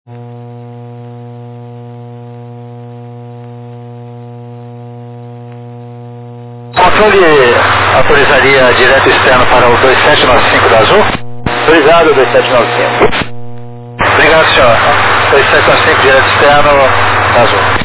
Controle autorizaria direto externo para o 2795 da Azul? Autorizado 2795. Obrigado, senhor. 2795 direto externo da Azul.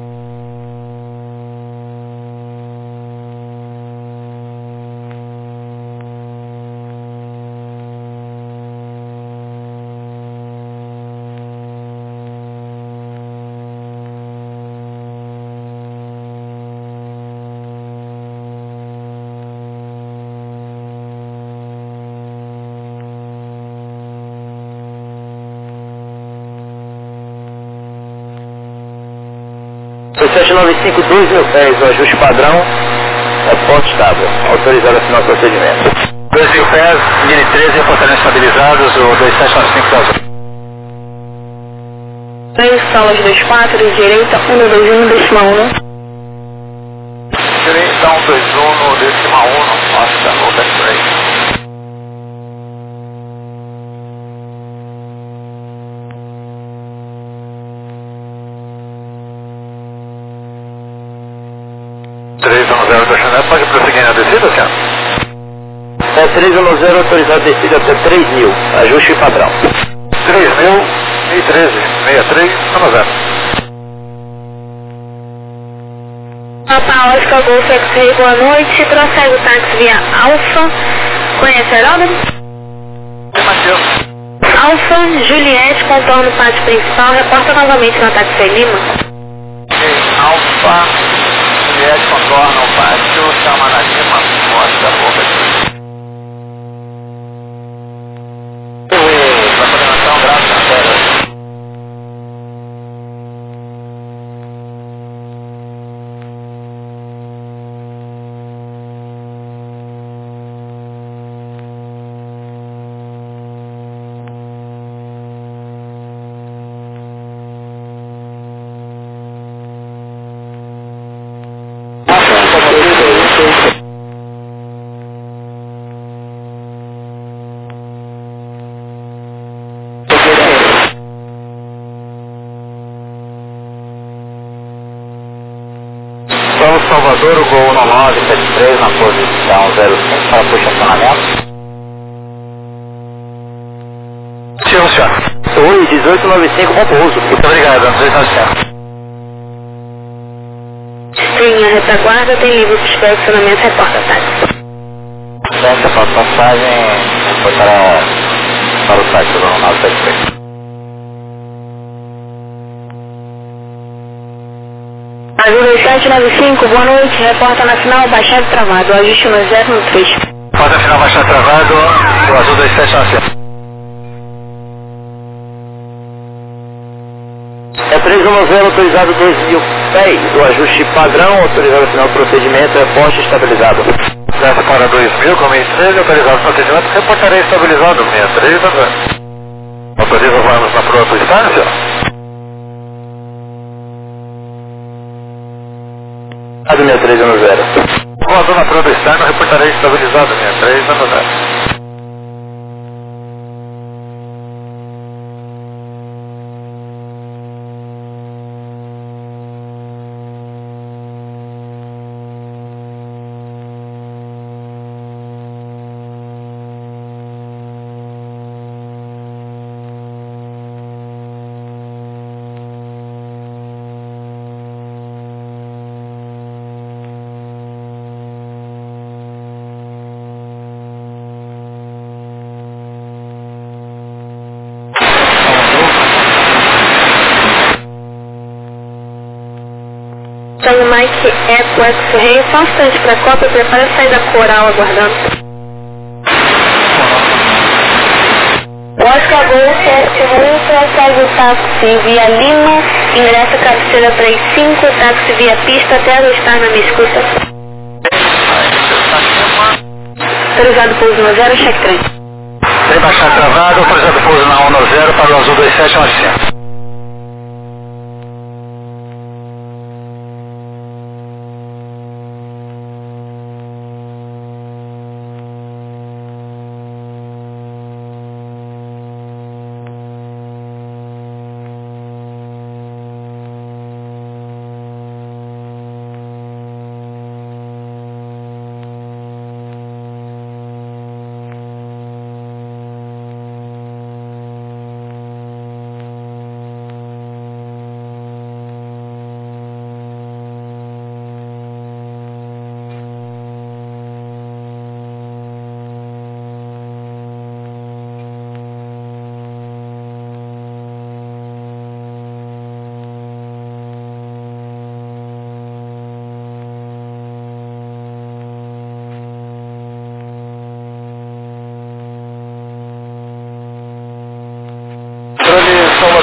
Sete 95, 2000 pés, o ajuste padrão é ponto estável, autorizado a assinar o procedimento. 2000 pés, 1013, reportarem estabilizados, o 2795 da Azul. 3, salas 24, direita, 121, décima 1. Direita, 121, décima 1, nossa, o backbreak. Pode prosseguir na descida, senhor? 310 autorizado descida até 3000, ajuste padrão. 3000 e 13, 63, 0. Papa Oscar Golf X-Ray, boa noite. Prossegue o táxi via Alfa. Conhece Heródoto? Alfa, Juliette, contorno pátio principal. Reporta novamente no táxi Lima. Alfa, Juliette, contorno pátio, chama na Lima, mostra a boca aqui. Para coordenação, graças a Deus. Salvador, o Gol 1973 na posição 05 para posicionamento. Sim, senhor. Oi, 1895, bom pouso. Muito obrigado, 1895. Sim, a retaguarda tem livre de estacionamento, reporta táxi. Licença para passagem, foi para o site do 973. Azul 2795, boa noite. Reporta na final, baixado travado. Ajuste no 0 no 3. Pode afinal baixar travado, o Azul 2795. 310 autorizado 2000 pés, o ajuste padrão, autorizado a assinar o procedimento, é poste estabilizado. Desce para 2000, com 13, autorizado o procedimento, reportarei estabilizado, 63, autoriza vamos na própria instância? A do 6310. Voador na própria externa, reportarei estabilizado, 63, 0. Tem o Mike Eco X-Ray, só um instante para a cópia, prepara a saída coral aguardando. Oscar Golf X-Ray, prossegue o táxi via Lima, ingressa cabeceira 35, táxi via pista até ajustar na minha escuta. Autorizado pouso no 0, cheque 3. Tem baixar travado, autorizado pouso na 190 para o Azul 2795.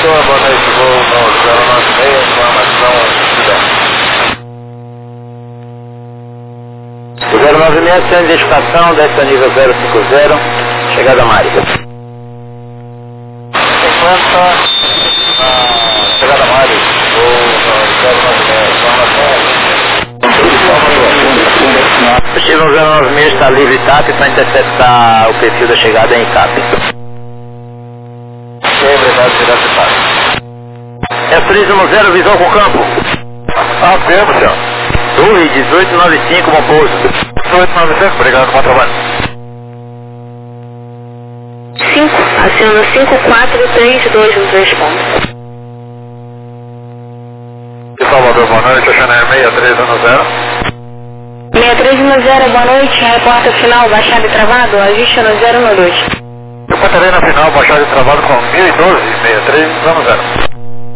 Salvador, boa noite, voo no 096, informação O 096, sem identificação, desce a nível 050, chegada a Márica. 50, chegada a Márica, voo no 096, informação O Chile 096 está livre ITAP para interceptar o perfil da chegada em ICAP. obrigado, direto e fácil. É Turismo 0, visão com o campo. Tempo, senhor. Torre 1895, bom pouso. 1895, obrigado, bom trabalho. 5, aciona 5432 nos responde. De Salvador, boa noite, Xané 6310. 6310, boa noite, repórter final, baixado e travado, ajuste no 012. Eu passarei na final, baixado e travado com 1012, 6310.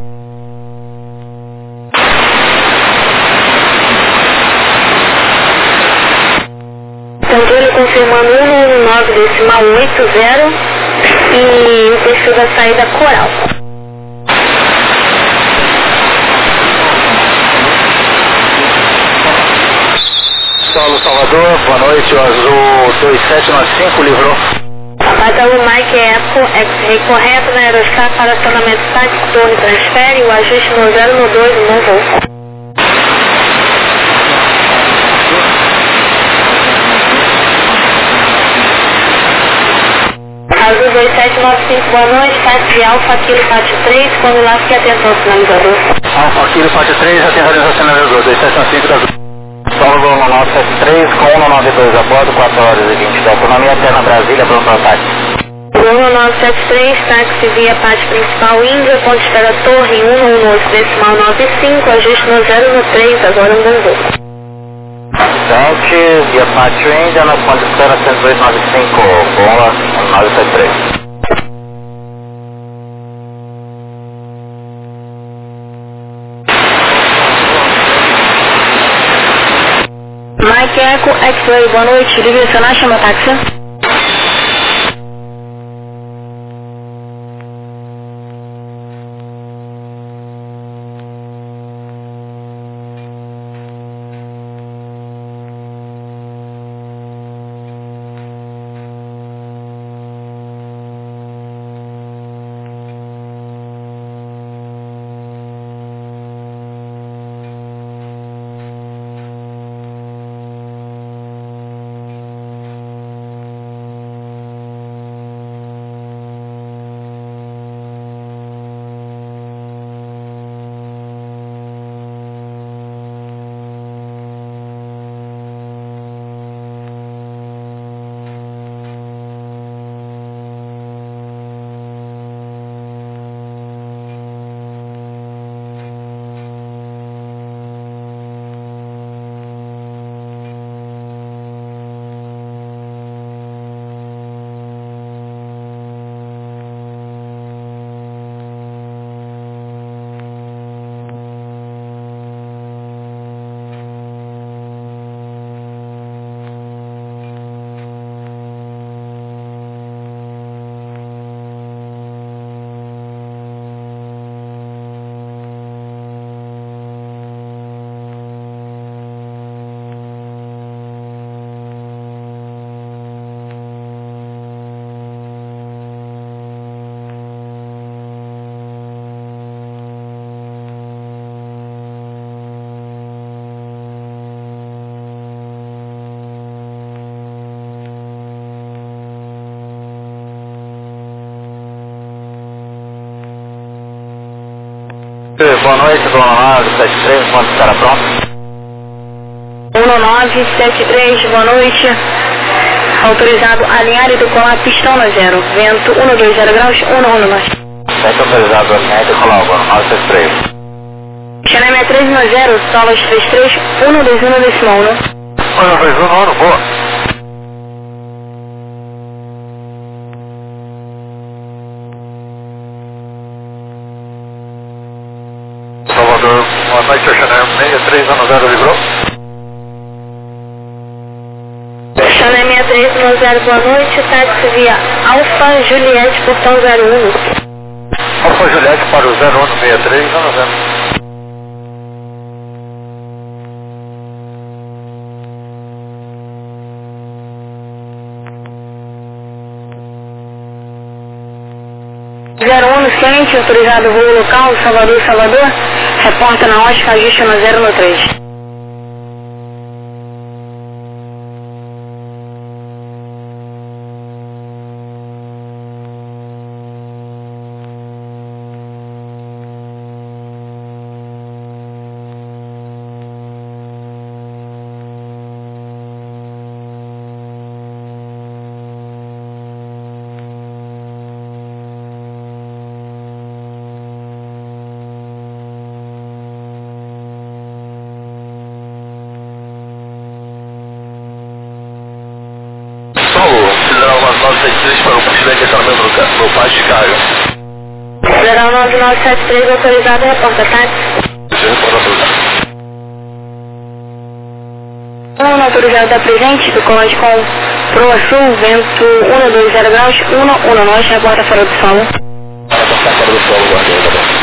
Controle confirmando 119,80 e o perfil da saída Coral. Solo Salvador, boa noite, o azul 2795 livrou. Apagado Mike Eco, X-Ray correto na aerostar para acionamento tático, torre transfere, o ajuste no 012, no voo. Azul 2795, boa noite, táxi Alfa, Kilo 43, quando lá que atenção sinalizador. Alfa Kilo 43, atenção sinalizador, 2795 da azul. Solo 1973 com 192 a bordo, 4 horas e 20 da autonomia, Terra Brasília, pronto ao táxi. 1973, táxi via parte principal Índia, ponto de espera torre 118,95, ajuste no 013, agora um bom voo. 7, via pátio Índia, na ponte de espera 10295, bola 973. Mike Echo, X-Ray, boa noite, livre acionar, chama táxi. Boa noite, Dona 973, quando estará pronto? 1973, boa noite. Autorizado alinhar e decolar pistão na 0. Vento 120 graus, 119. Sempre autorizado alinhar e decolar agora, 973. Xané 6310, solas 33, 121 decimal 1. 121, boa. Salvador, boa noite, Xané 6310 livrou. Xané 6310, boa noite, táxi via Alfa Juliette, portão 01. Alfa Juliette, 7 para o 0163, vamos ver. Ciente, autorizado voo local, Salvador, reporta na ótica, ajuste no 013. Federal 9973 para o pushback está no meu faixa de carga. Federal 9973 autorizado, reporta táxi. Autorizado da presente, do colante com proa sul, vento 120 graus, 119, reporta fora do solo. Para passar fora do solo, guarda, tá bom.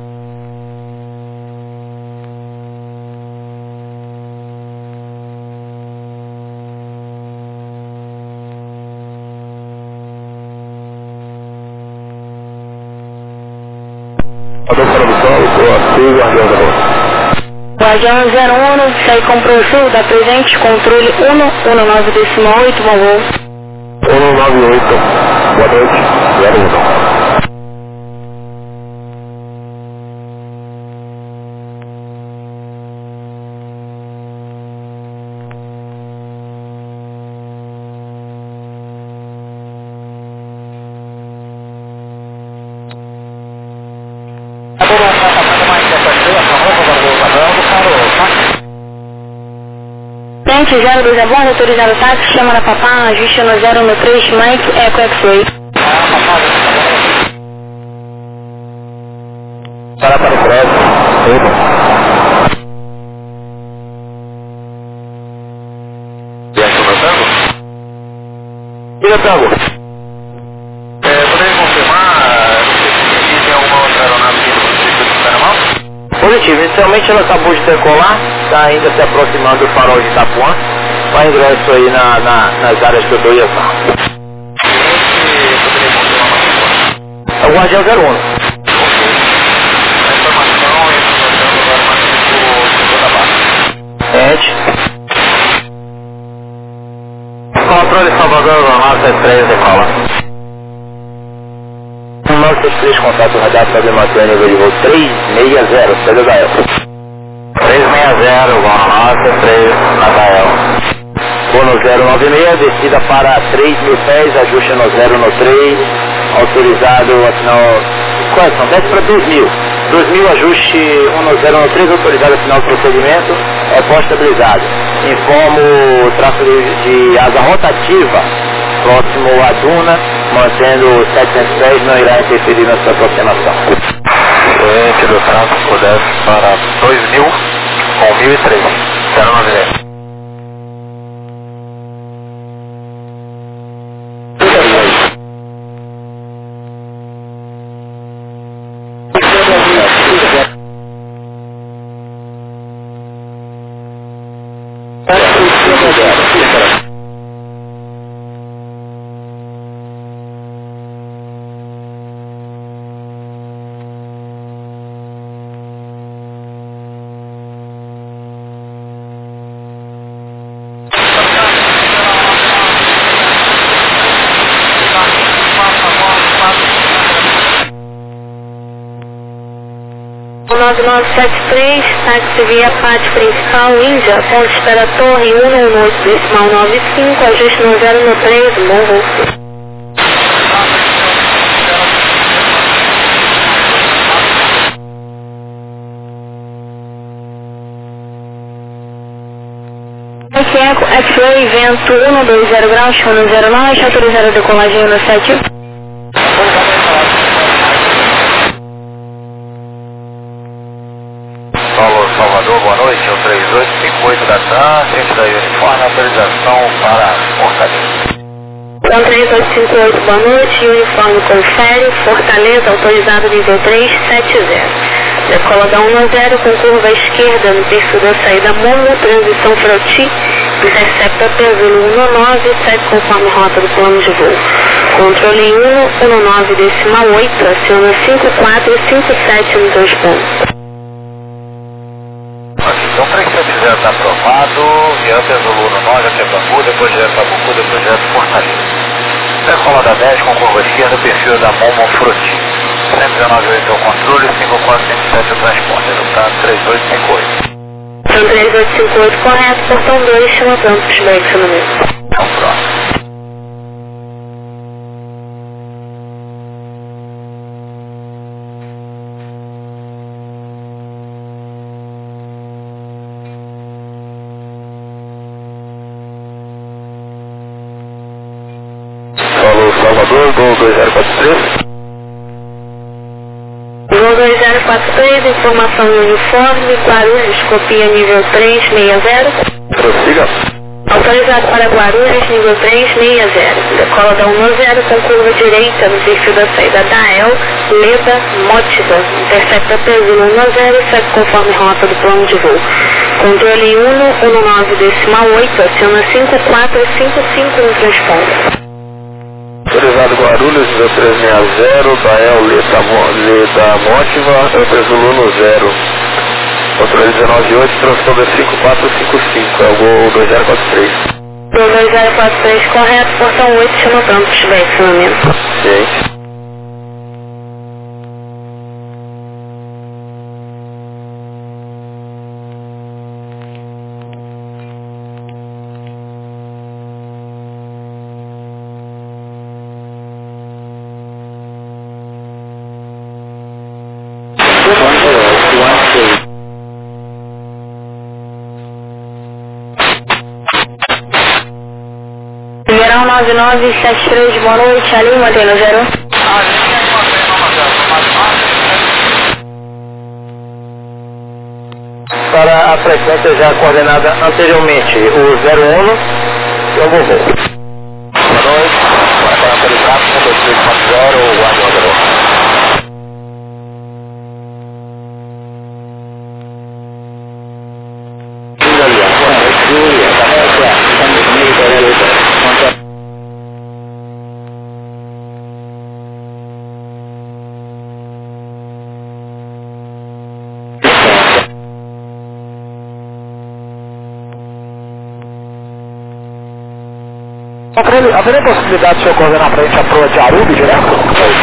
Fora do solo, proa sul, guardião da rua. Guardião 01, sai com proa sul, da presente, controle 119,8, bom voo. 198, boa noite, 01. Ciente 02 é bom, autorizado táxi, chama na papá, ajuste no 013, Mike, Eco X-Ray. Para o prédio, tudo. E aí, meu tango? E o tango? Poderia confirmar, não sei se tem alguma outra aeronave aqui do circuito do Panamá? Positivo, inicialmente ela acabou de decolar, está ainda se aproximando do farol de Itapuã, vai ingresso aí nas áreas que eu dou e ação. É o Guardião 01. A informação é Gente. Controle Salvador, nota 3, decola. 963, contato radar para manter o nível de voo 360, Célia da Elfa. 360, voo 963, Natael. Voo no 096, descida para 3.000 pés, ajuste no 013, autorizado, correção, desce para 2.000. 2.000, ajuste 1013, autorizado, final do procedimento, é pós-estabilizado. Informo o tráfego de asa rotativa, próximo à duna, mantendo 700 pés, não irá interferir na sua aproximação. Ciente do tráfego desce para 2.000 com 1.003, 090. O 9973, táxi via pátio principal, Índia, ponto de espera torre 118,95, ajuste no 013, bom voo. Eco X-Ray, vento 120 graus, 109, autorizado a decolagem no 7. Salvador, boa noite, é o 3858 da TAM, frente da uniforme, autorização para Fortaleza. Então 3858, boa noite, uniforme confere, Fortaleza, autorizado nível 370. Decola da 1-0 com curva à esquerda no perfil da saída Momo, transição Froti, intercepta Pesulo 19, segue conforme rota do plano de voo. Controle 1, 19,8, aciona 5457 nos 2 pontos. Então 370 está aprovado, Ian Pesulo 9 até Bangu, depois direto para Bangu, depois direto para Fortaleza. Decola da 10 com curva à esquerda, perfil da Momo Froti. 119,8 é o controle, 5457 é o transporte, resultado 3858. Então 3858 correto, portão 2, chama tanto pushback no mesmo. Então próximo. Falou Salvador, Gol 2043. Gol 2043, informação no uniforme, Guarulhos, copia nível 360. Prossiga. Autorizado para Guarulhos, nível 360. Decola da 1-0 com curva direita no perfil da saída da El, Leda, Mótida. Intercepta Pesulo 1-0 segue conforme rota do plano de voo. Controle 1, 19,8, aciona 5455 no transponder. Autorizado Guarulhos, nível 360, Dael Leda Mótiva, Pesulo 0. Controle 19,8, transponder 5455, é o Gol 2043. Gol 2043, correto, portão 8, chama tanto, pushback, acionamento. Ok. Liberal 9973, boa noite, ali mantendo 0. Para a frequência já coordenada anteriormente, o 01, eu vou. Boa noite, para autorizado, 12340, guarda-redes. Haveria possibilidade de o senhor coordenar para a gente a proa de Arubi direto?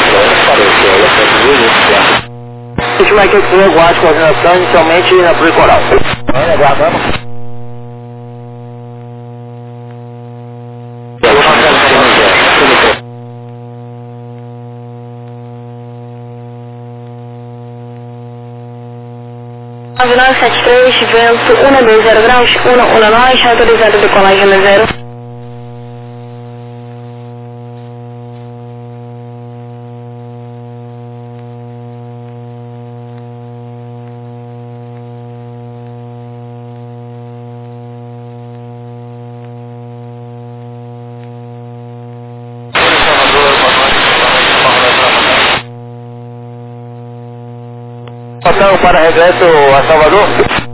Deixa eu que eu aguarde coordenação inicialmente na proa coral. Aguardamos. Nove 973, vento 120 graus, 119, autorizado decolagem no 0. Passando para regresso a Salvador?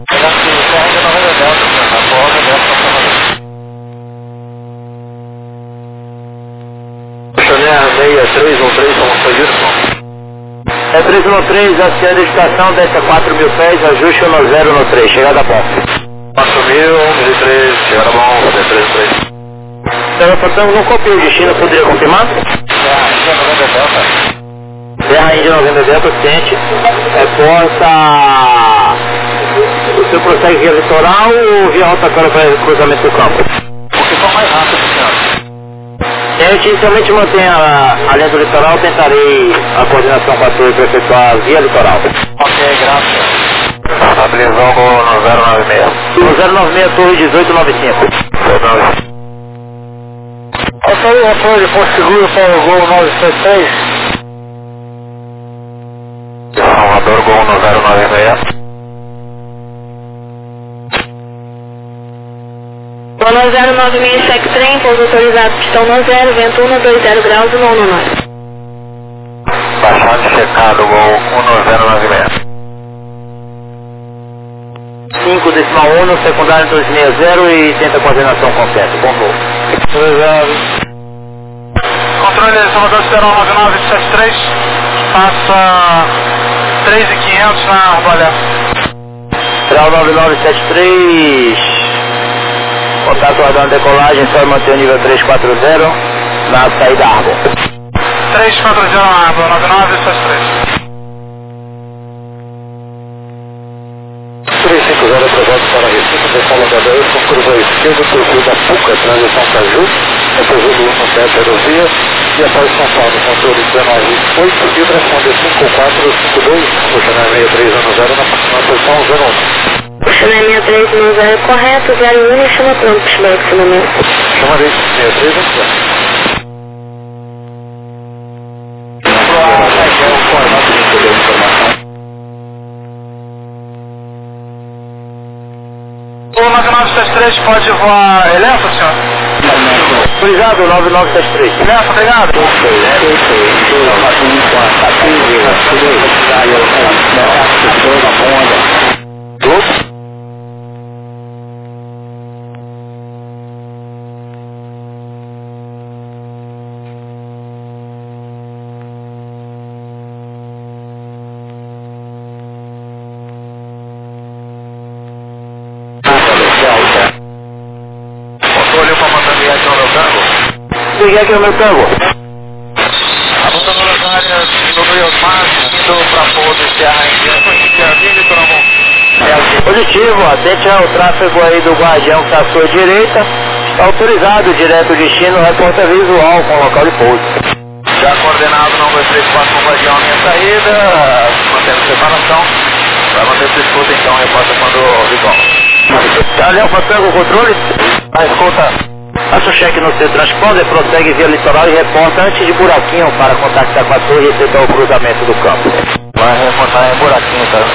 Chanel 6313, como foi isso? É 313, a senha de estação, desce a 4 mil pés, ajuste no 0 no 3, chegada a ponto. 4 mil, 1003, chegada bom, 1033. Senhor, portanto, não copiou o destino, poderia confirmar? Terra Índia 90 Delta, ciente, possa... O senhor prossegue via litoral ou via Alta Cana para cruzamento do campo? O que for mais rápido, senhor? A gente inicialmente mantém a linha do litoral, tentarei a coordenação com a torre para efetuar via litoral. Ok, graças. Estabilizou no 096. No 096, torre 1895. Essa aí é a torre de Porto Seguro para o Gol 973. Salvador, Gol no 096. Polo 096 check trem, pouso autorizado, pistão no 0, vento 120 graus, voo no norte. Baixado checado, voo 1096. 5 decimal 1, secundário 260 e tenta coordenação com centro. Bom voo. Controle Salvador Cicerão 9973, passa 3.500 na Arbolé. Central 9973, contato aguardando decolagem, só manter o nível 340 na saída Arbor. 340 na Arbor, 9973. 350 projeto para Recife, decola da 10 com curva esquerda, circuito da PUCA, transição Caju, Zulu 17 aerovia, e após São Paulo, controle 198, e transponder 5452, puxando 6310 na posição 01. Puxando 6310 correto, 01 e chama pronto, estacionamento. Chama de 6310. O 9973 pode voar Elenco, senhor? Autorizado 9973. Elenco, obrigado. Controle o comandante aqui no meu tango. Liguei aqui no meu tango. Apontando nas áreas do Rio Mar, indo para Porto Serra em dia, Vitor. Positivo, atente ao tráfego aí do Guardião que está à sua direita. Está autorizado, direto ao destino, reporta visual com local de pouso. Já coordenado, não 234 com Guardião a minha saída, mantendo separação. Vai manter essa escuta então, reporta quando visual. Guardião, pega o controle. A escuta. Faça o cheque no seu transponder, prossegue via litoral e reporta antes de Buraquinho para contactar com a torre e receber o cruzamento do campo. Vai reportar em Buraquinho, tá?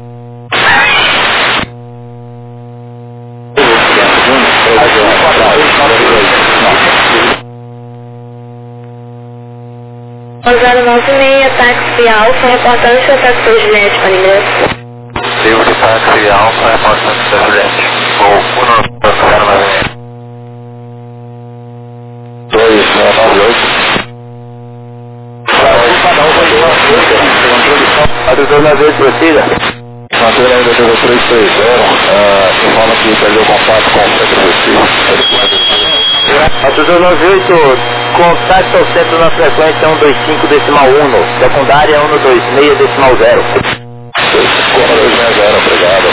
O 096, táxi Alfa, reportando seu táxi Juliette para ingresso. Silvio táxi Alfa, reportando seu Juliette. Vou 1098. 298. Prossiga. Manter ainda 330, informa que perdeu contato com o centro Recife. 298, contato ao centro na frequência 125 decimal 1, secundária 126 decimal 0. 250, obrigado.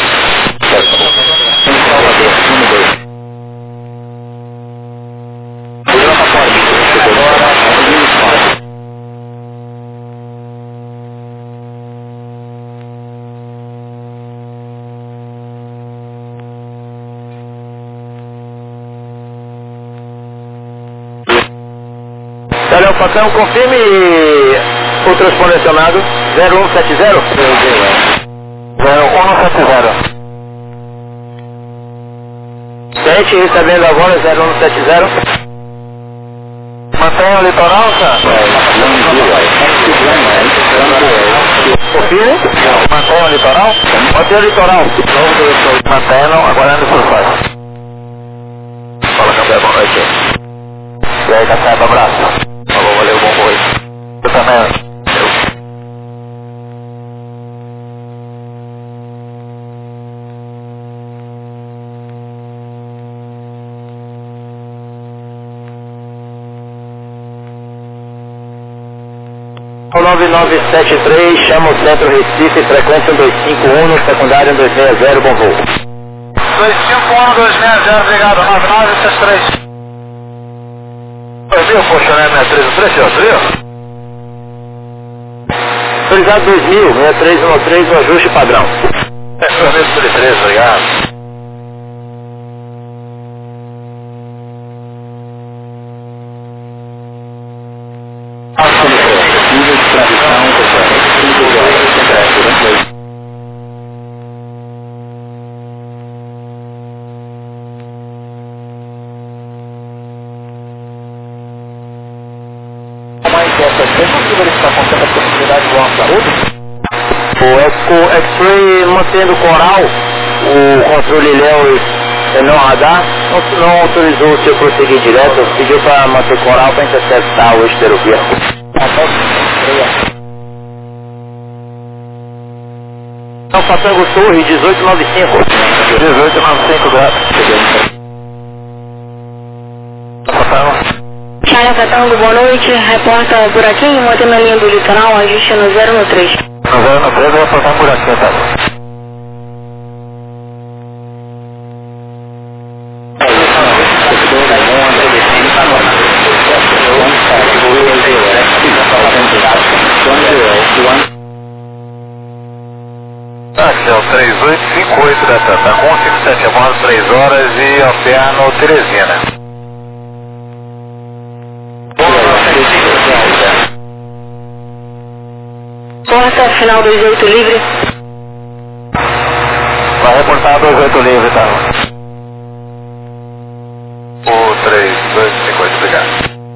Valeu, patrão, confirme o transponencionado 0170. 0170. Tente recebendo agora 0170. Mantenha o litoral, tá? Confirme. Mantenha o litoral? Mantenha o litoral. Mantenham, aguardando o surfar. Fala, Café, boa noite. E aí, Café, abraço. Falou, valeu, bom voo. Eu também. O 9973, chama o centro Recife, frequência 251, secundária 260, bom voo. 251, 260, obrigado, 9973. Viu, poxa, né, 6313, senhor, viu? Autorizado 2000, 6313, o ajuste padrão. 6313, obrigado. Vamos verificar com certa possibilidade do ar garoto? O X-Ray mantendo o coral, o controle Lewis no radar, não autorizou o seu prosseguir direto, pediu para manter coral para interceptar o esterovíaco. Então, Fatango Torre, 1895. 1895 graus. Charlie Fatango, boa noite. Reporta buraquinho, mantendo a linha do litoral, ajuste no 0 no 3. No 0 no 3 eu vou reportar um buraquinho, tá? Aqui é o 3858 da Tata, com 57 a bordo, 3 horas e alterno Teresina. Porta, final 28 livre. Vai reportar 28 livre, tá? O 3858, obrigado.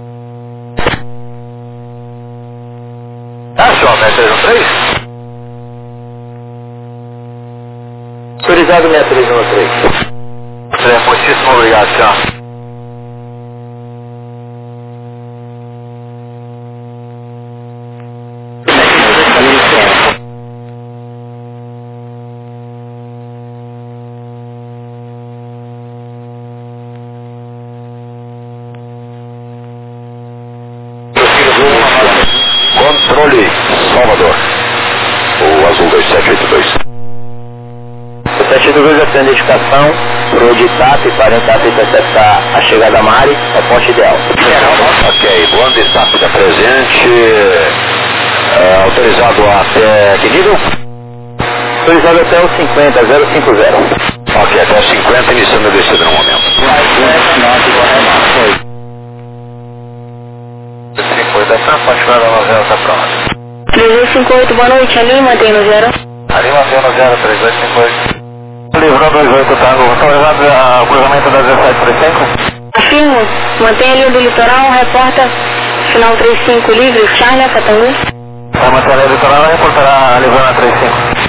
Achou, né? 313? Autorizado 6313. Muitíssimo obrigado, tchau. Controle Salvador, o azul 2782. O 782 é a identificação pro de TAP para em TAP interceptar a chegada da Mari, é ponte ideal. Ok, voando de TAP está presente, autorizado até que nível? Autorizado até o 50, 050. Ok, até 50, iniciando a descida no momento. 58, essa particular da novela está pronta. 3858, boa noite. Ali, mantém no 0. Ali mantém no 0, 3858. Livrou 28, Tango. Autorizado o cruzamento da 1735? Afirmo, mantém a linha do litoral, reporta final 35 livre, Charlie Fatango. Vai manter a linha do litoral e reportará a livrando a 35.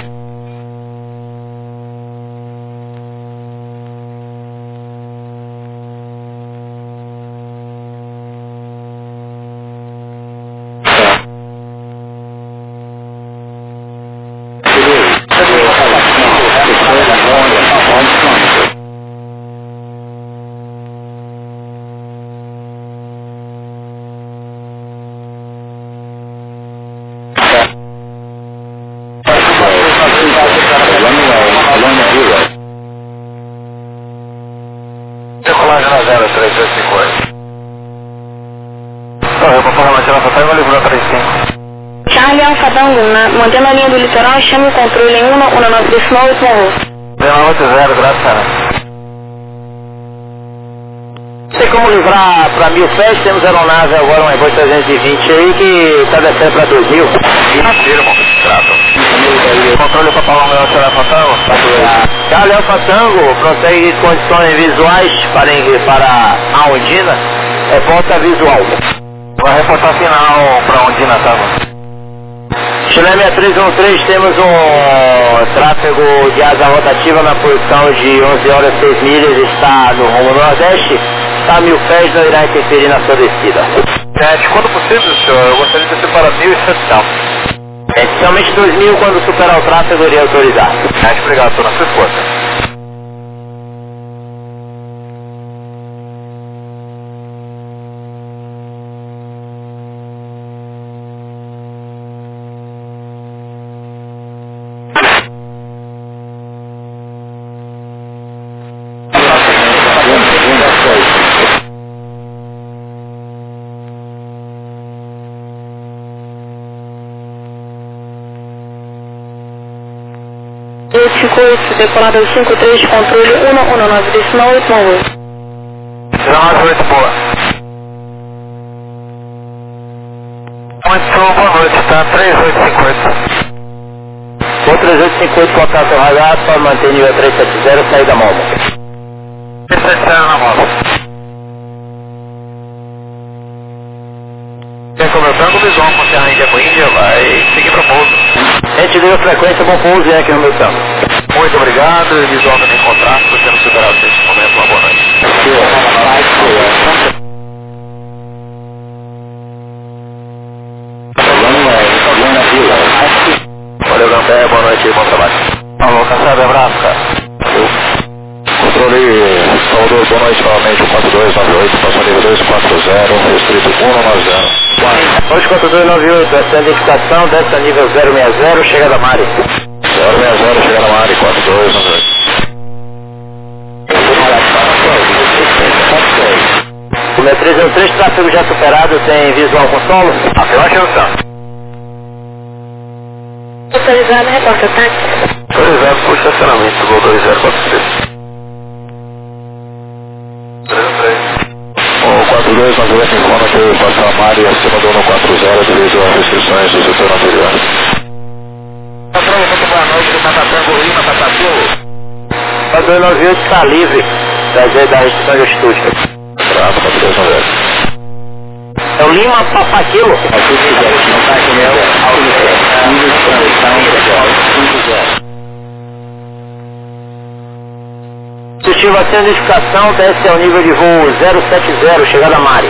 Decolagem na 0358. Eu vou falar mais na sua e livrou a 35. Charlie Alfa Tango, mantendo a linha do litoral, chame o controle em 1939 morro. 1980, graças a Deus. Tem como livrar para 1000 pés, temos aeronave agora, um Airbus 320 aí que está descendo para 2000. Afirmo, trato. Controle para falar o meu Charlie Alfa Tango? Charlie Alfa Tango prossegue condições visuais para a Ondina, é porta visual. Vai reportar final para Ondina, tá? Chile 6313, temos um tráfego de asa rotativa na posição de 11 horas 6 milhas, está no rumo nordeste, está a 1000 pés, não irá interferir na sua descida. Quando possível, senhor, eu gostaria de descer para 1.700. Somente 2000, quando superar o tráfego, iria autorizar. Obrigado, estou na sua esposa. Decolado 53, controle 119, decimal 898. 19, boa. Muito boa noite, tá? 3850. O 3858, contato radar, para manter nível 370, saída móvel. 370 na móvel. Tem como eu Tango Bison com Serra Índia com Índia, vai seguir para o pouso. A gente deu a frequência, bom pouso e aqui no meu tango. Muito obrigado, Bison também contrato, por ter superado esse momento, uma boa noite. Valeu, Gambé, boa noite e bom trabalho. Alô, Cansado, abraço, cara. Controle Salvador, boa noite novamente, 4298, passou nível 240, restrito 190. 24298, essa é a indicação, desce a nível 060, chega da Mari. 060, chega na Mari, 4298. O 6303, tráfego já superado, tem visual com solo? Afirmação. Autorizado, reporta táxi. Autorizado por estacionamento, Gol 2043. 33. O 4298 informa que passa a Mari acima do 140 devido às restrições do setor anterior. Patrão, muito boa noite, do Catatango, Lima, Patatu. 4298 está livre da restrição de altitude. Trato, 4298. É o Lima Papaquilo. Positivo a identificação, desce ao nível de voo 070, chegada a Mari.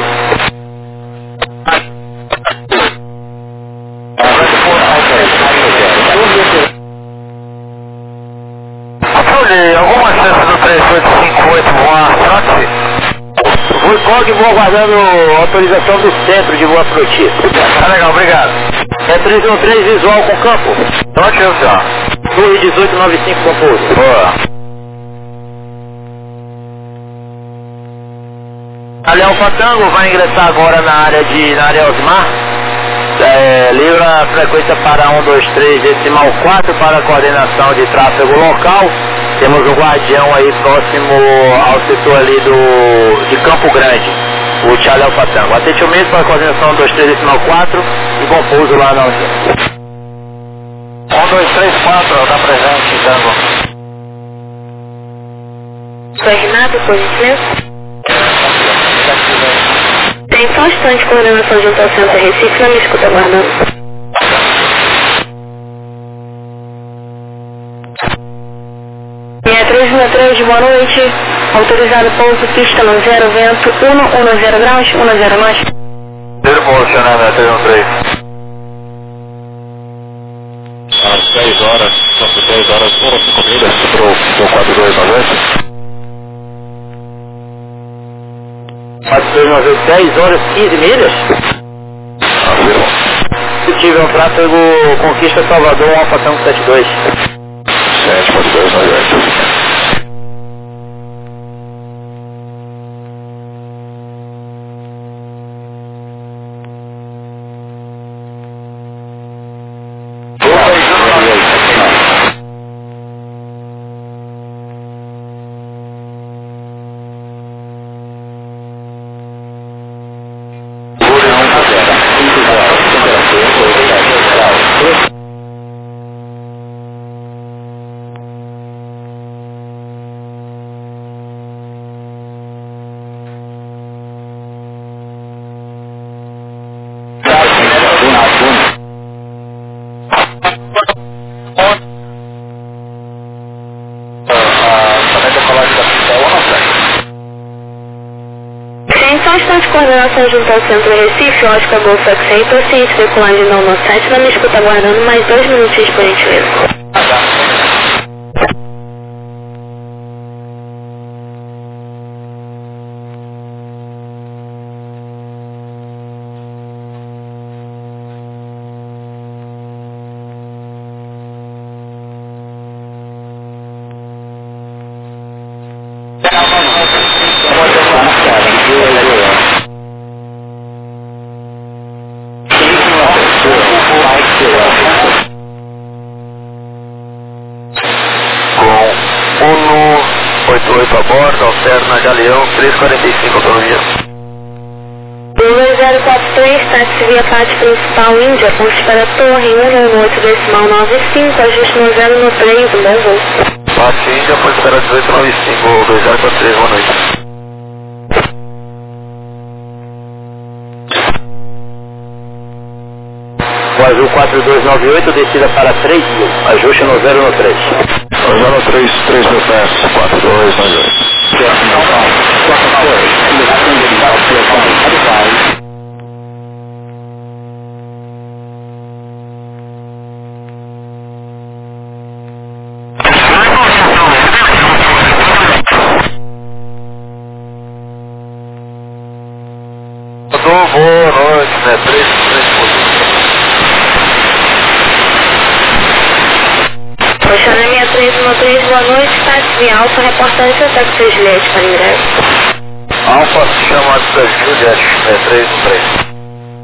Patrulhe, alguma chance do 3858 voar táxi? Voo COG, vou aguardando autorização do centro de voar Proti. Tá legal, obrigado. É 313 visual com campo. Ótimo, senhor. Torre 1895 com pouso. Boa. Ali Alfa Tango vai ingressar agora na área Osmar. Livra a frequência para 123,4 para a coordenação de tráfego local. Temos um guardião aí próximo ao setor ali de Campo Grande, o Charlie Alfa Tango. Atente o mesmo para a coordenação 123,4 e bom pouso lá na Osmar. 1234, tá presente, Tango. Sou Renato, por licença. Tem só um instante de coordenação junto ao centro Recife, não me escuta aguardando. E 363, boa noite. Autorizado pouso, pista no 0, vento 110 graus, 10 nós. Zero posicionando, 313. Às 10 horas, são 10 horas, 5 milhas para o 4298. 4298, 10 horas, 15 milhas. Afirma. Positivo é um tráfego Conquista Salvador, Alfa Tango 72. 7.298. Coordenação junto ao centro Recife, Oscar Golf X-Ray, paciente decolagem não no 7, não me escuta aguardando mais 2 minutinhos, por gentileza. a bordo, alterna Galeão 345 autovia. 2043, táxi via parte principal Índia, ponte para a torre 118,95, ajuste no 0 no 3, um bom voo. Parte Índia, ponte para 1895, 2043, boa noite. Azul 4298, descida para 3 mil. Ajuste no 0 no 3. 0 no 3, 3 mil pés, 4298. Boa noite, né? 3 Posicionamento 313, boa noite, táxi Alfa, reportagem do táxi Juliette para ingresso. Alfa, chama da Juliette, né? 313.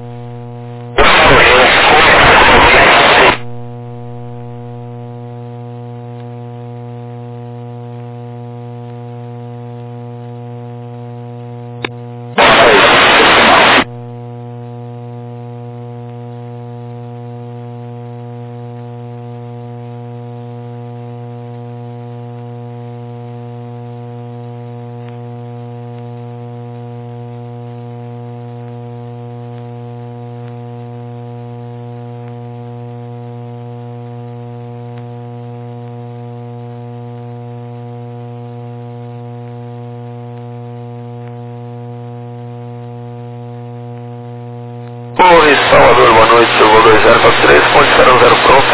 Oi, Salvador, boa noite, eu vou 2043, pode ser 0 pronto.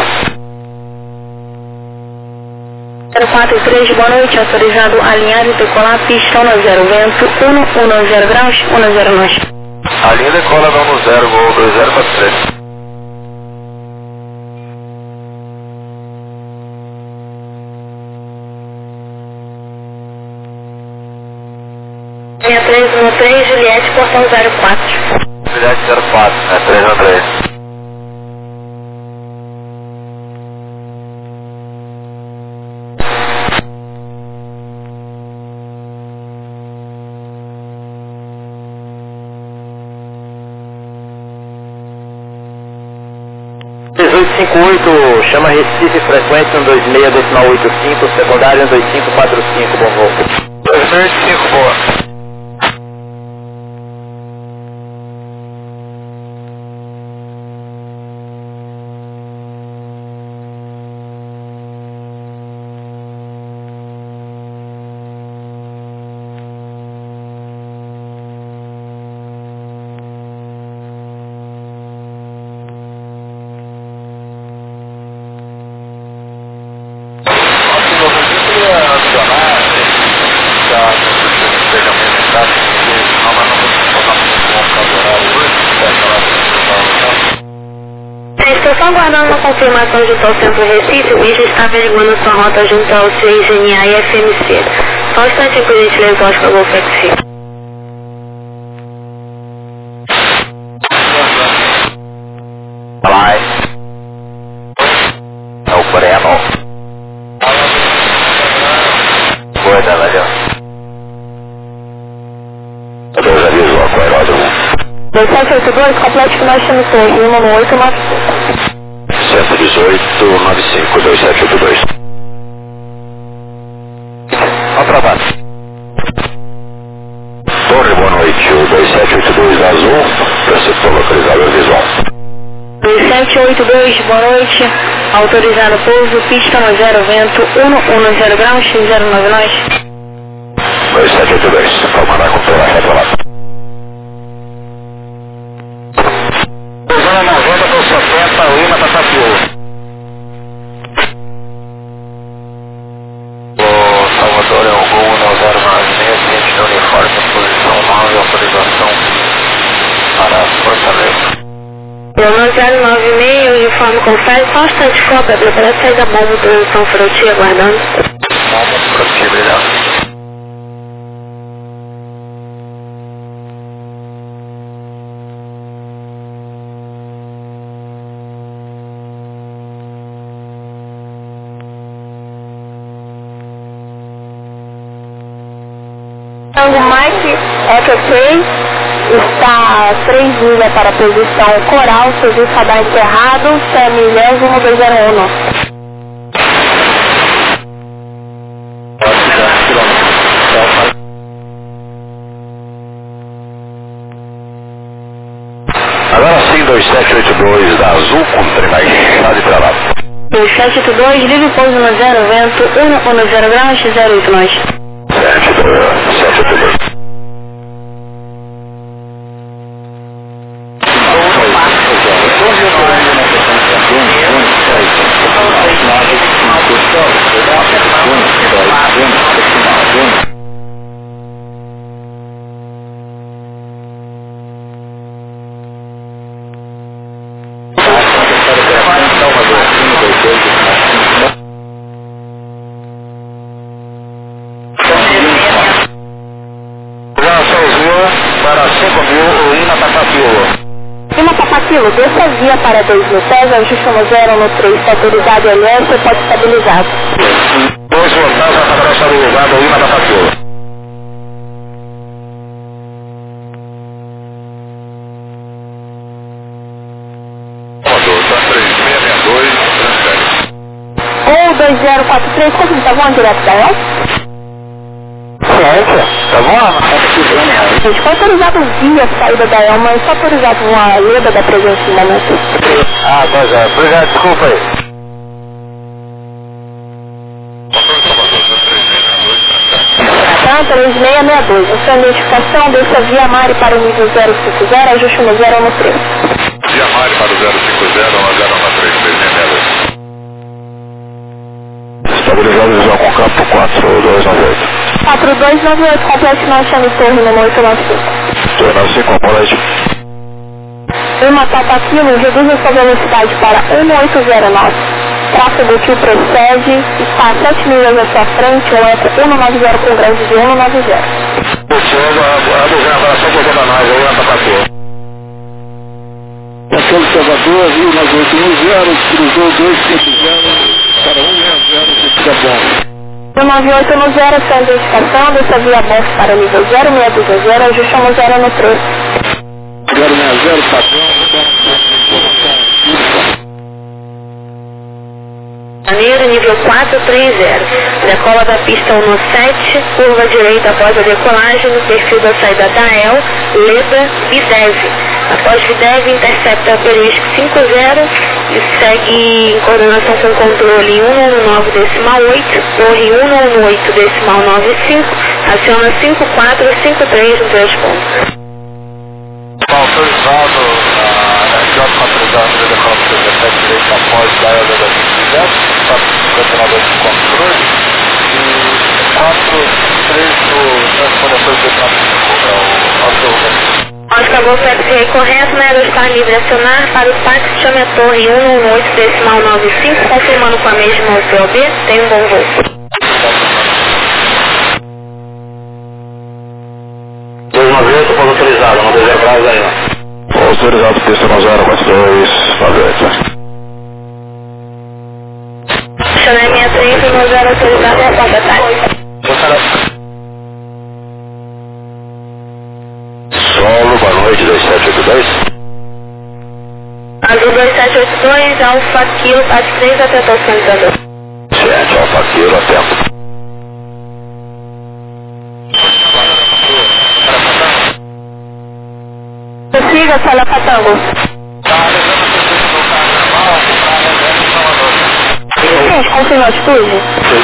043, boa noite, autorizado a alinhar e decolar pista 10, vento 110 graus, 10 nós. A linha decola não no 0, vou 2043. Linha 313, Juliette, portão 04. Juliette 04, né? 313. Chama Recife, frequência 126,85, secundário 12545, bom voo. 2005, boa. Estou só aguardando a confirmação de tal centro Recife, o bicho está averiguando sua rota junto ao CGNA e FMC. Só um instantinho, por gentileza, Oscar Golf X. Vai. É o Breno. Coisa, velho. Deus aviso, a aeródromo. 2782, complete que nós temos rumo no 895. 118, 95, 2782. Aprovado. Torre, boa noite. O 2782 azul, receptor localizado visual. 2782, boa noite. Autorizado pouso, pista 10, vento 110 graus, 09 nós. 2782, pode mandar com toda a reta lá. Zona 90 com 70, Lima, Tatapiú. O Salvador é o Gol 1096, cliente de uniforme, posição 9, autorização para Fortaleza. Eu 1096, uniforme confere, só um instante, cópia, para sair da bomba, posição Froti, aguardando. Bomba Froti, brilhante. Tango Mike FP está 3 milhas para a posição coral, serviço radar encerrado, 100 milésimo 201. Agora sim, 2782 da Azul com 782, livre pouso no 0, vento 110 graus, 08 nós. 782. Desça via para 2 no pés, ajuste no 0 no 3, está autorizado LS, pode estabilizar. 2 voltados, acabará estabilizado aí na Tapatiola. Motor, 3662, transfere. Ou 2043, como tá bom, direto da EL? Tá bom? Gente, foi autorizado via saída da EL, mas só autorizado uma leda da presença no momento. Ah, tá já. Obrigado, desculpa aí. Tá, 3662. A sua identificação dessa via Mari para o nível 050, ajuste no 0 no 3. Via Mari para o 050, na 093, Estabilizado visual com campo 4298. 4298, complete não chame torre no 895. Torre 95, boa noite. Uma Tapatilo, reduz a sua velocidade para 1809. Tráfego que o precede está a 7 milhas à sua frente, um eco 190 com grande de 190. A dezena agora só botando a nós aí na Tapatiola. Aquele Salvador, Rio 9810, cruzou 250 para 160, fica bom. 198 no 0, sua identificação, dessa via box para nível 0620, ajuste no 0 no 3. 060, padrão, Janeiro, nível 430. Decola da pista 17, curva direita após a decolagem, no perfil da saída da EL, Leda, Videv. Após Videv, intercepta asterisco 50 e segue em coordenação com controle 119,8, torre 118,95, aciona 5453 no 3 pontos. Autorizado na J4 da decola do 17 direito após da EL da 2010, 459 de controle e 43 do transpondedor de 95, Oscar Golf FCA correto, né? Está livre acionar para o táxi, chame a torre 118,95, confirmando com a mesma UPOB, tem um bom voo. 298, ponto autorizado, não deseja prazo aí, ó. Autorizado, pista no 042, fabrete. Chanel 630 no 0 autorizado é a porta, tá? Solo, boa noite, 2782. Azul 2782, Alfa Kilo, parte 3, até o centro. 7, Alfa Kilo, atento. Siga, Sala Patango. Gente, confirma a atitude?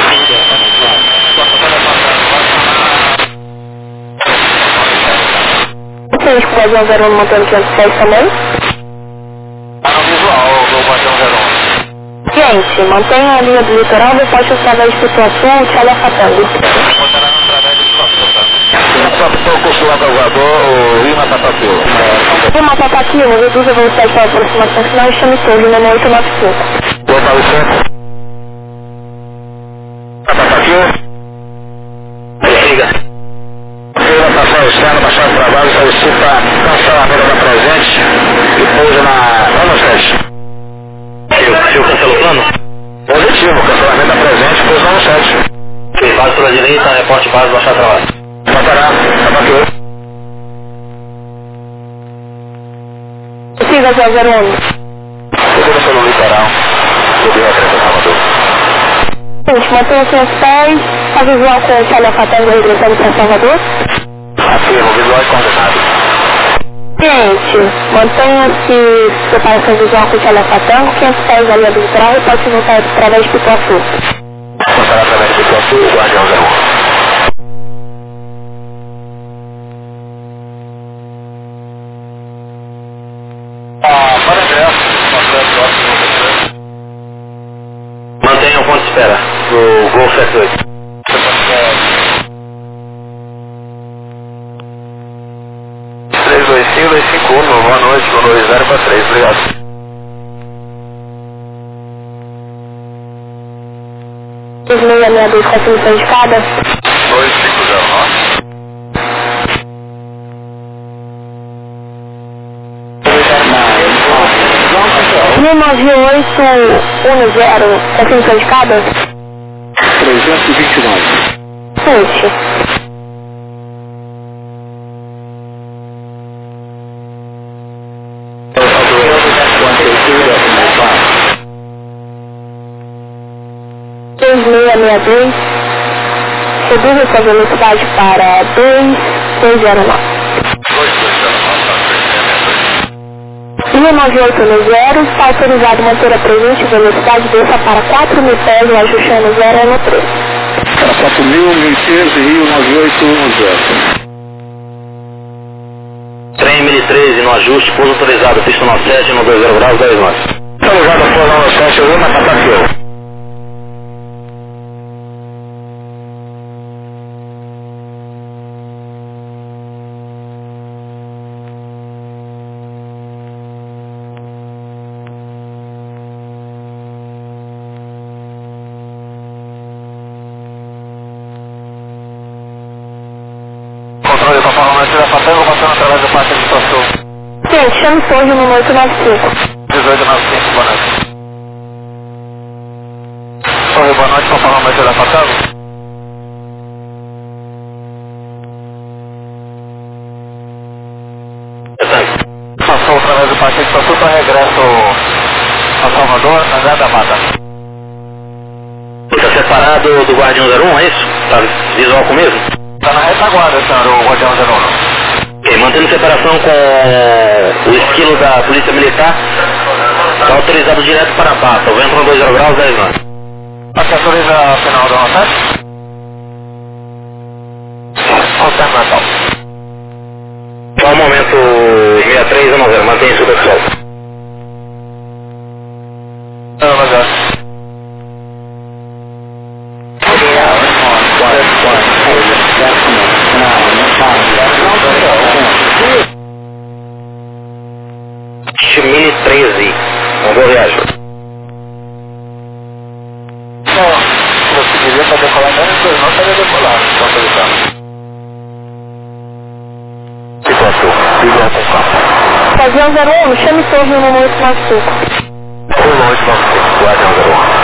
Vocês com o avião 01 no montando 506 também? Tá no visual do Guardião 01. Gente, mantenha a linha do litoral, depois através do Sul, Tchala Patango. Só postular do voador, o Lima Tapatiola. Lima Tapatiola, reduz a velocidade para a aproximação final e chame torre no 895. Boa para o centro. Tapatiola. Siga. Orientação externa, baixar o trabalho, solicita cancelamento da presente e pouso na... Vamos, teste. O cancelo plano? Positivo, cancelamento da presente, pouso na 7. Ok, base pela direita, reporte base, baixar o trabalho. Batará, Tapatiola. Siga, 001. Segura pelo litoral. Subiu a frente do Salvador. Gente, mantenha aqui os pés, a visual com o Tchala Patango regressando para Salvador. Afirmo, visual e coordenado. Cliente, mantenha-se separação visual com o telefatango, 500 pés da linha do litoral e pode voltar através do Pituaçu. Voltar através do Pituaçu, Guardião 01. Para ingresso, Mantenha o ponto de espera pro Golf 78. 325-251, boa noite, 2-0-4-3, obrigado. Os 662 com a solução de escada. 2509. No 9810, com a solução de escada. 329. Puxa. Reduza sua velocidade para 2209. Linha 9810, está autorizado manter a presente velocidade desça para 4.000 pés, o ajuste no 0 é no 3. 4.013 Rio 9810. Trem 1013 no ajuste, pouso autorizado, pista 97 no 20 graus 10 nós. Autorizado a forma no 71 na Patafiel. Controle para falar mais da Patango, passando através do Parque de Pituaçu. Gente, chame Torre no 895. 1895, boa noite. Sorry, boa noite, para falar mais da Patango. Passou através do Parque de Pituaçu para regresso a Salvador, André da Mata. Está separado do Guardião 01, é isso? Está visual com o mesmo? Está na retaguarda, senhor, o Guardião 01. Ok, mantendo separação com o esquilo da Polícia Militar, está autorizado direto para a Pata, o vento no 20 graus 10 nós. Você autoriza a final do Rosete? Rosete Natal. Só um momento, 63 a 90, mantém isso, pessoal. Não, mas é. Mini 13, uma boa viagem. Não, eu conseguiria para decolar menos 2, não estaria decolar, só autorizado. Pituaçu, visual com campo. Guardião 01, chame Torre no 895. 1895, Guardião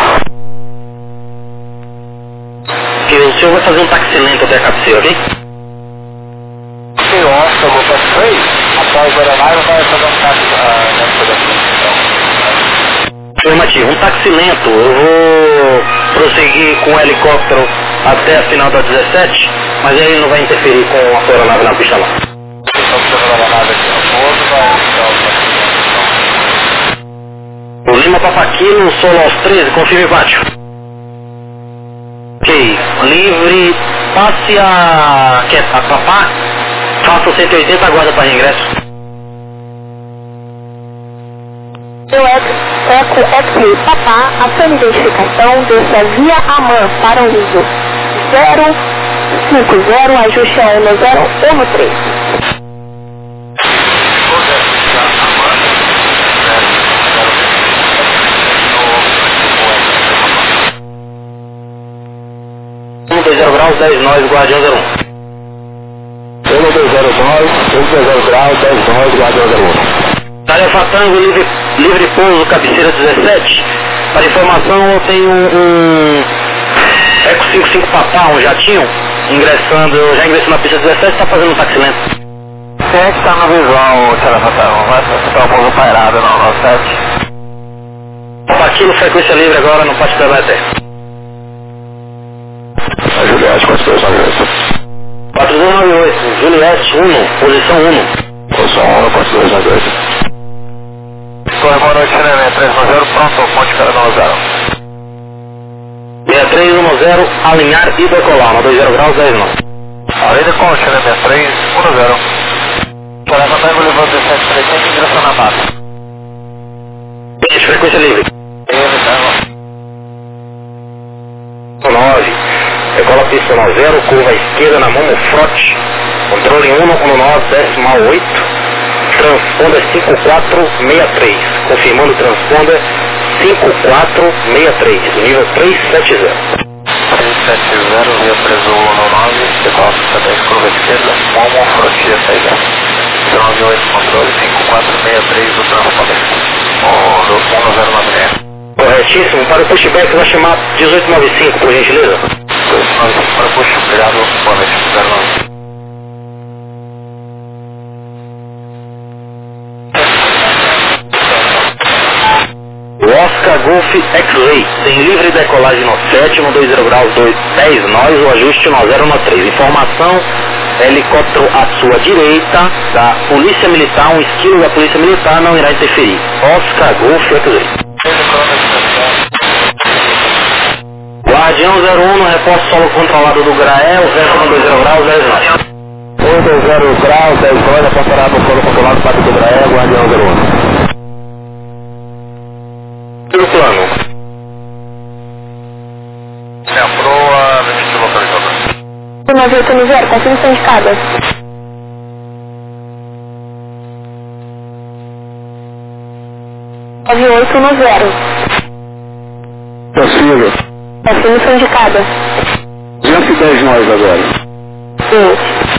01. O senhor vai fazer um táxi lento até a cabeceira, ok? Sim, Oscar, vou para 3, após o aeronave vai fazer um táxi nessa daqui. Afirmativo, um táxi lento. Eu vou prosseguir com o helicóptero até a final da 17, mas aí ele não vai interferir com a sua aeronave na pista lá. Estou precisando da aeronave aqui no posto, vai... O Lima Papaquino, solo aos 13, confirme baixo. Ok, livre, passe a Papá, faça o 180, aguarda para reingresso. Eu Eco X Papá, a sua identificação desça via AMAN para o uso 050, ajuste aéreo no 0 ou no 3. No 20 graus 10 nós, Guardião 01. 1209, 20 graus 10 nós, Guardião 01. Tarefa Tango, livre pouso, cabeceira 17. Para informação, eu tenho um Eco 55 Papá, um jatinho, já ingressou na pista 17, está fazendo um táxi lento. Quem é que está no visual, Telefatão? Vai estar o pouso pairado no 97? Papaquilo, frequência livre agora no Pátio da Leté. A Juliette, 4298. 4298, Juliette 1, posição 1. Posição 1, ponte 2 na 2. Torre, boa noite, Cinemia 310, pronto, ponte cara 90. 6310, alinhar e decolar, na 20 graus, 10 nós. Avenida com Cinemia 310. Tarefa Tango levando 1735 em direção na mata. Frequência livre. 9, decola pista 90, curva esquerda na Momo Frote, controle 119,8, transponder 5463, confirmando transponder 5463, nível 370. 370, via preso 19, decola pista 10, curva esquerda, Momo Frote, saída. 98, controle 5463 do transponder. Do 1096. Corretíssimo, para o pushback vai chamar 1895, por gentileza. 1895 para push, obrigado, boa noite, 09. Oscar Golf X-Ray, tem livre decolagem no 7, no 20 graus 10 nós, o ajuste no 013. Informação, helicóptero à sua direita, da Polícia Militar, um esquilo da Polícia Militar não irá interferir. Oscar Golf X-Ray. Guardião 01 no repórter solo controlado do Grael, vento no 20 graus 10 nós. 20 graus, 10 nós, apontará no solo controlado para do Grael, Guardião 01. Pelo plano. Se a proa, limite localizador. 9890, confirmação de cada. Possível. Confirmação de cada. 210 nós agora. Sim.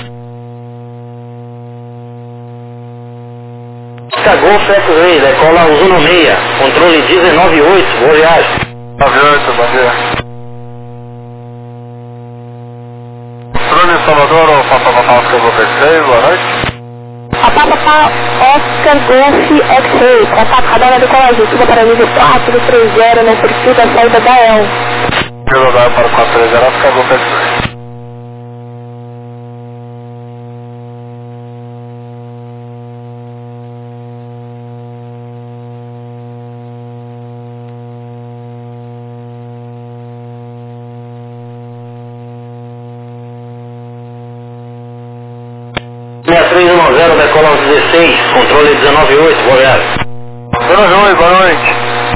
Oscar Golf X-Ray, decola o 16, controle 198, boa viagem. 98, bom dia. Controle Salvador, ou Papa Oscar Golf X-Ray, boa noite. Papa Oscar Golf X-Ray, contato radar na decolagem, suba para nível 430 no perfil da saída da EL. Pelo dar para 430, Oscar Golf X-Ray. Decola 16, controle 198, boa viagem. 198, boa noite.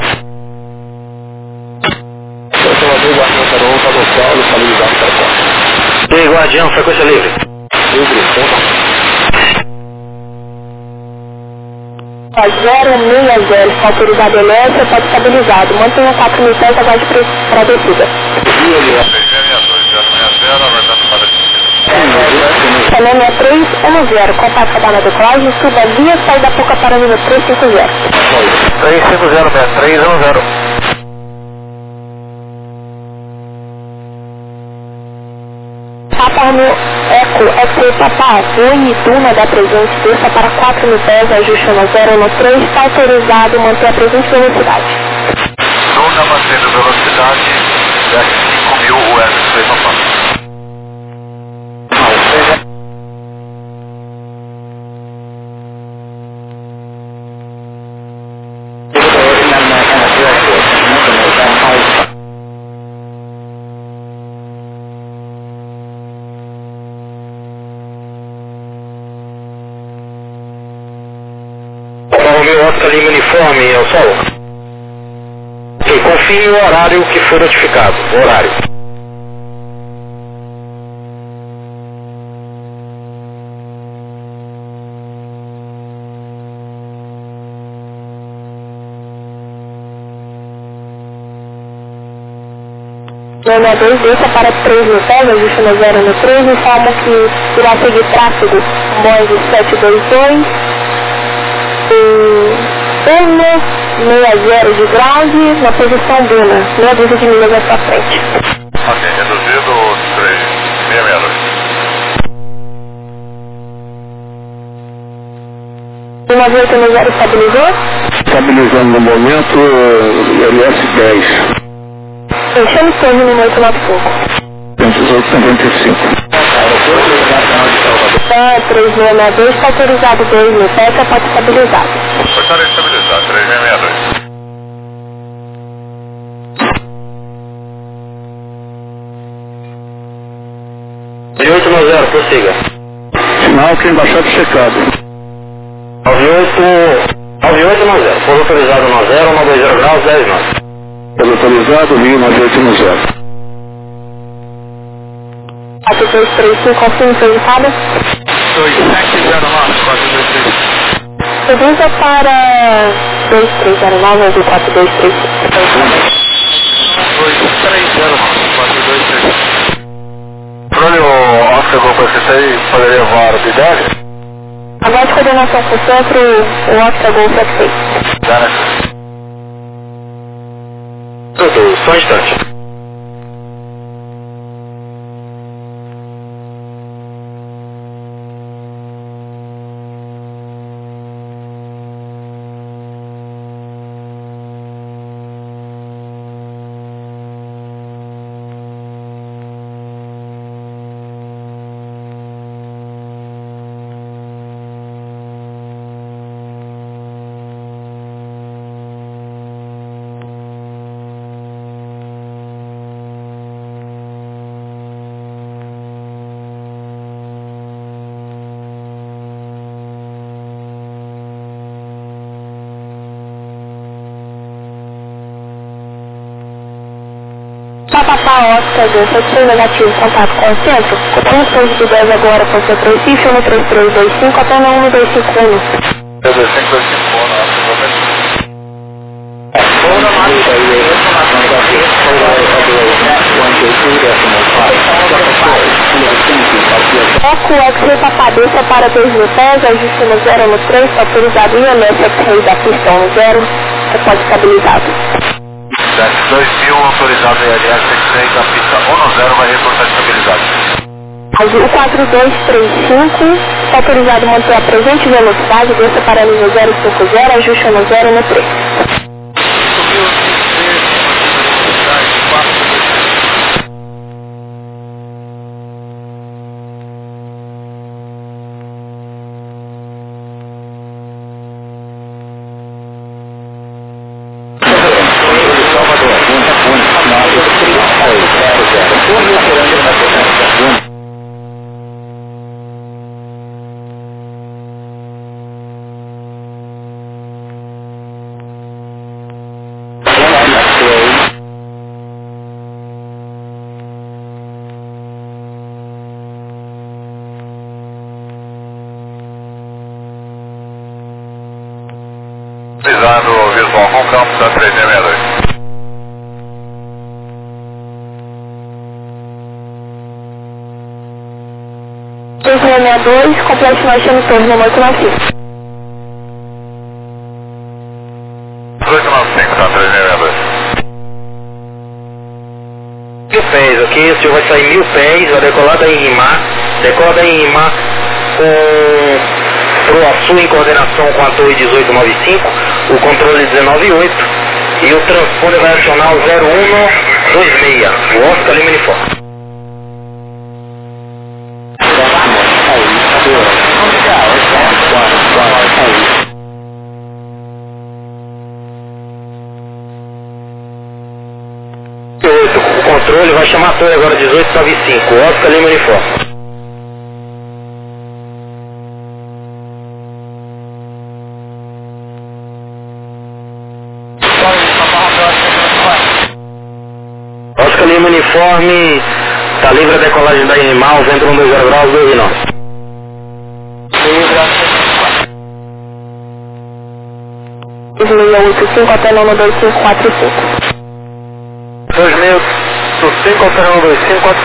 E aí, Guardião, frequência livre. A 060, está autorizado elétrica, está estabilizado. Mantenha 4 mil pés, aguarde para a descida. 6310, contato radar na decolagem, suba via saída pouca para nível 350. 350, 6310. Papa no Eco, X-Ray Papa, Uni, Duna da presente, desça para 4 mil pés, ajuste no 013, está autorizado, manter a presente velocidade. Duna mantendo velocidade, desce 5.000, o X-Ray Papa. Oscar Lima uniforme ao solo. Ok, confirme o horário que foi notificado. O horário. Zona 2, desça para 3 mil pés, ajuste no 013, informa que irá seguir tráfego Boeing 722. 160 de ground na posição Duna, meia dúzia de milhas à sua frente. Ok, reduzido 362. 9890 estabilizou? Estabilizando no momento, LS10. Fechando o torre no 895. 1895. Então, 3662, está autorizado 2 mil pés, pode estabilizado. Portaria estabilizado, 3662. 9890, prossiga. Sinal aqui embaixado checado. 9890, foi autorizado 90, 120 graus, 10 nós. Foi autorizado, Rio 9810. 4235, confirme solicitada. 2709, 423. Reduza para 2309 ou 4235. 2309, 423. Controle, o Oscar Golf 66 poderia voar de 10? Agora de coordenação com o centro, o Oscar Golf 66. Já, né? Tudo, só um instante. Papapá Oscar Golf 86 negativo, contato com o centro. Transtorno de 10 agora com o seu 3 cifra no 3325 até no 1251. 3525, Oscar Golf 66. Foco X para cabeça para 2 mil pés, ajuste no 0 no 3, autorizado IMS X-Ray da pista no 0, pode estabilizado. 2000, autorizado ILS X-Ray da pista 1 no 0, vai reportar estabilizado. Azul 4235, autorizado manter a presente velocidade, desça para nível 050, ajuste no 0 no 3. Visando o visual com campo da 3662. 3662, complexo marchando torno no 895. 895, tá, 3662. 1000 pés, ok? O senhor vai sair 1000 pés, vai decolar da Inrimar, decola da Inrimar pro Açu em coordenação com a torre 1895, o controle 198 e o transponder vai acionar o 0126, o Oscar Lima Uniforme. O controle vai chamar a torre agora 1895, o Oscar Lima Uniforme. Oscar Lima Uniforme, está livre a decolagem da Animal, vento 120 graus, 2 e 9. Livre 685 até 92545. 2005 até 92545.